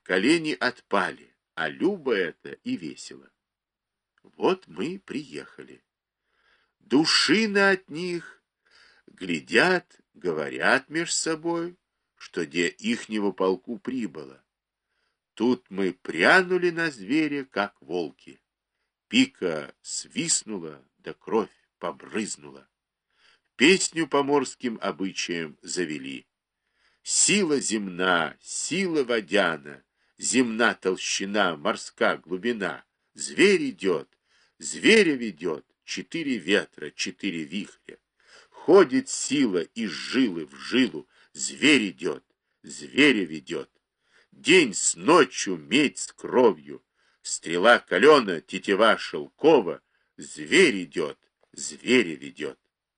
колени отпали, а любо это и весело. Вот мы приехали. Душины от них глядят, говорят меж собой, что где ихнего полку прибыло. Тут мы прянули на зверя, как волки. Пика свистнула, да кровь побрызнула. Песню по морским обычаям завели. Сила земна, сила водяна, земна толщина, морска глубина. Зверь идет, зверя ведет, 4 ветра, 4 вихря. Ходит сила из жилы в жилу, зверь идет, зверя ведет. День с ночью, медь с кровью, стрела калена, тетива шелкова, зверь идет, зверя ведет.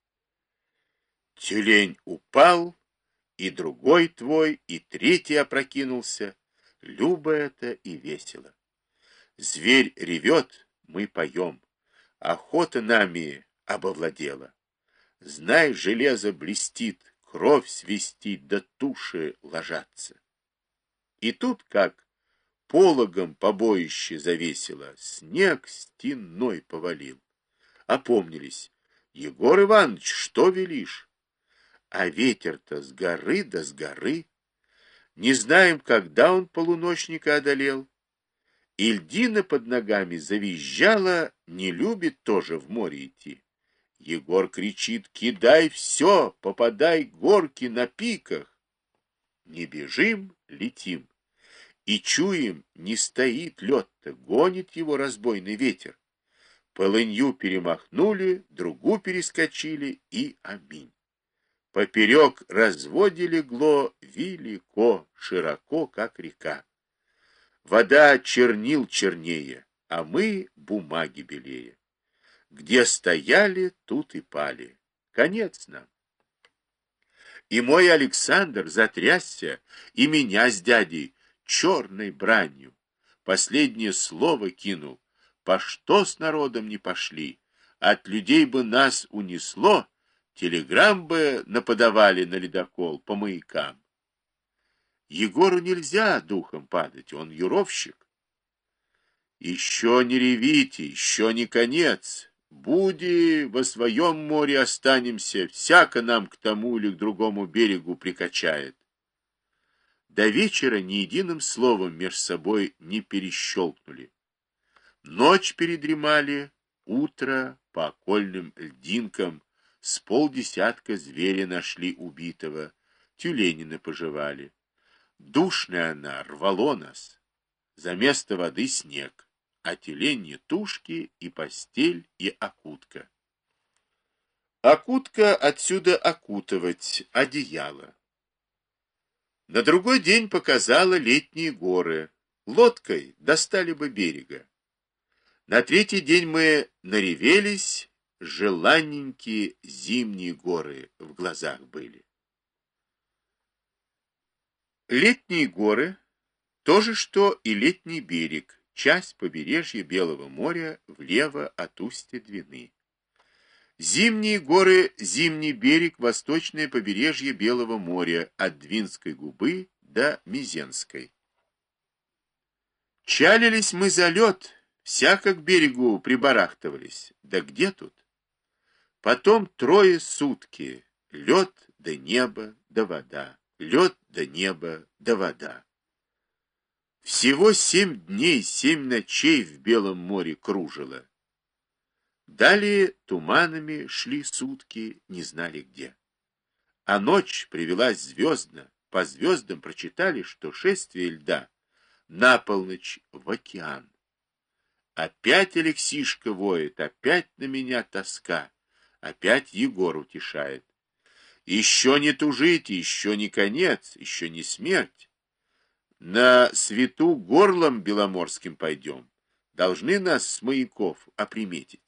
Тюлень упал, и другой твой, и третий опрокинулся. Любо это и весело. Зверь ревет, мы поем. Охота нами обовладела. Знай, железо блестит, кровь свистит, да туши ложатся. И тут, как пологом побоище завесило, снег стеной повалил. Опомнились. Егор Иванович, что велишь? А ветер-то с горы да с горы. Не знаем, когда он полуночника одолел. Ильдина под ногами завизжала, не любит тоже в море идти. Егор кричит: кидай все, попадай горки на пиках. Не бежим, летим. И чуем, не стоит лед-то, гонит его разбойный ветер. Полынью перемахнули, другу перескочили, и аминь. Поперек разводе легло велико, широко, как река. Вода чернил чернее, а мы бумаги белее. Где стояли, тут и пали. Конец нам. И мой Александр затрясся, и меня с дядей черной бранью. Последнее слово кинул. По что с народом не пошли? От людей бы нас унесло, телеграмм бы наподавали на ледокол по маякам. Егору нельзя духом падать, он юровщик. Еще не ревите, еще не конец. Буди во своем море останемся, всяко нам к тому или к другому берегу прикачает. До вечера ни единым словом меж собой не перещелкнули. Ночь передремали, утро по окольным льдинкам с полдесятка зверя нашли убитого, тюленины пожевали. Душная она, рвало нас. За место воды снег, а тюленьи тушки и постель, и окутка. Окутка отсюда окутывать, одеяло. На другой день показала летние горы. Лодкой достали бы берега. На третий день мы наревелись, желанненькие зимние горы в глазах были. Летние горы — то же, что и летний берег, часть побережья Белого моря влево от устья Двины. Зимние горы — зимний берег, восточное побережье Белого моря от Двинской губы до Мизенской. Чалились мы за лед, всяко к берегу прибарахтывались. Да где тут? Потом 3 сутки лед да небо да вода, лед да небо да вода. Всего 7 дней, 7 ночей в Белом море кружило. Далее туманами шли сутки, не знали где. А ночь привелась звездно, по звездам прочитали, что шествие льда на полночь в океан. Опять Алексишка воет, опять на меня тоска, опять Егор утешает. Еще не тужите, еще не конец, еще не смерть. На свету горлом беломорским пойдем. Должны нас с маяков оприметить.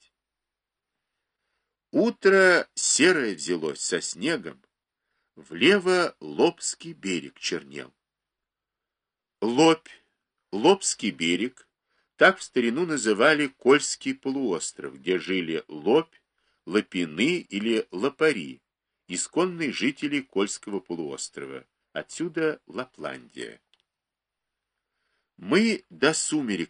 Утро серое взялось со снегом. Влево Лобский берег чернел. Лобь, Лобский берег, так в старину называли Кольский полуостров, где жили Лобь, Лопины или Лопари, исконные жители Кольского полуострова. Отсюда Лапландия. Мы до сумерек